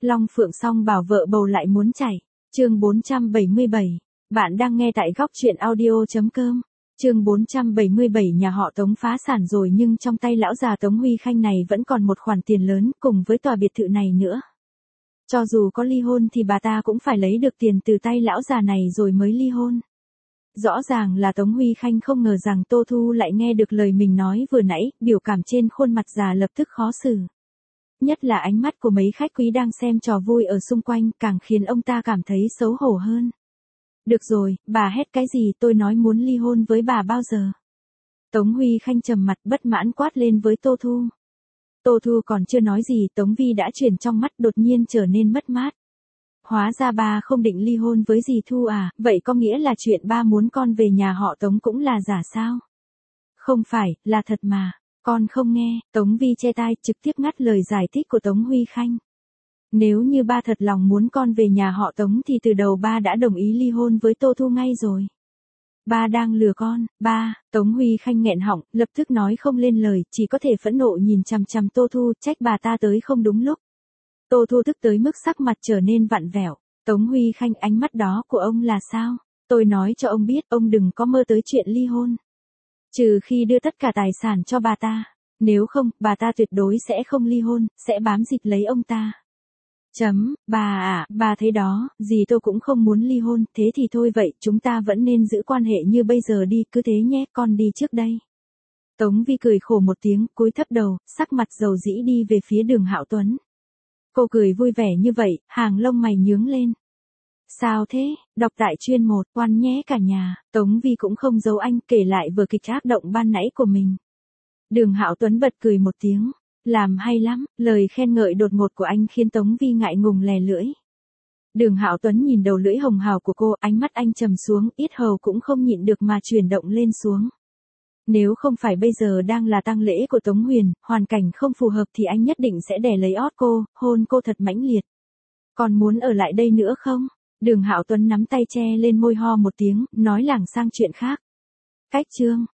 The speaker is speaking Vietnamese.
Long Phượng song bảo vợ bầu lại muốn chảy. Chương 477. Bạn đang nghe tại góc truyện audio.com. Chương 477 nhà họ Tống phá sản rồi nhưng trong tay lão già Tống Huy Khanh này vẫn còn một khoản tiền lớn cùng với tòa biệt thự này nữa. Cho dù có ly hôn thì bà ta cũng phải lấy được tiền từ tay lão già này rồi mới ly hôn. Rõ ràng là Tống Huy Khanh không ngờ rằng Tô Thu lại nghe được lời mình nói vừa nãy, biểu cảm trên khuôn mặt già lập tức khó xử. Nhất là ánh mắt của mấy khách quý đang xem trò vui ở xung quanh càng khiến ông ta cảm thấy xấu hổ hơn. Được rồi, bà hét cái gì, tôi nói muốn ly hôn với bà bao giờ. Tống Huy Khanh trầm mặt bất mãn quát lên với Tô Thu. Tô Thu còn chưa nói gì, Tống Vi đã chuyển trong mắt đột nhiên trở nên mất mát. Hóa ra ba không định ly hôn với dì Thu à, vậy có nghĩa là chuyện ba muốn con về nhà họ Tống cũng là giả sao? Không phải, là thật mà, con không nghe. Tống Vi che tai trực tiếp ngắt lời giải thích của Tống Huy Khanh. Nếu như ba thật lòng muốn con về nhà họ Tống thì từ đầu ba đã đồng ý ly hôn với Tô Thu ngay rồi. Ba đang lừa con, ba. Tống Huy Khanh nghẹn họng, lập tức nói không lên lời, chỉ có thể phẫn nộ nhìn chằm chằm Tô Thu, trách bà ta tới không đúng lúc. Tô Thu tức tới mức sắc mặt trở nên vặn vẹo. Tống Huy Khanh, ánh mắt đó của ông là sao? Tôi nói cho ông biết, ông đừng có mơ tới chuyện ly hôn. Trừ khi đưa tất cả tài sản cho bà ta. Nếu không, bà ta tuyệt đối sẽ không ly hôn, sẽ bám dịch lấy ông ta. Bà thấy đó, dì tôi cũng không muốn ly hôn, thế thì thôi vậy, chúng ta vẫn nên giữ quan hệ như bây giờ đi, cứ thế nhé, con đi trước đây. Tống Vi cười khổ một tiếng, cúi thấp đầu, sắc mặt dầu dĩ đi về phía Đường Hạo Tuấn. Cô cười vui vẻ như vậy, hàng lông mày nhướng lên. Sao thế, đọc tại chuyên 1, quan nhé cả nhà. Tống Vi cũng không giấu anh, kể lại vở kịch ác động ban nãy của mình. Đường Hạo Tuấn bật cười một tiếng. Làm hay lắm, lời khen ngợi đột ngột của anh khiến Tống Vi ngại ngùng lè lưỡi. Đường Hạo Tuấn nhìn đầu lưỡi hồng hào của cô, ánh mắt anh trầm xuống, yết hầu cũng không nhịn được mà chuyển động lên xuống. Nếu không phải bây giờ đang là tang lễ của Tống Huyền, hoàn cảnh không phù hợp thì anh nhất định sẽ đè lấy ót cô, hôn cô thật mãnh liệt. Còn muốn ở lại đây nữa không? Đường Hạo Tuấn nắm tay che lên môi ho một tiếng, nói lảng sang chuyện khác. Cách chương.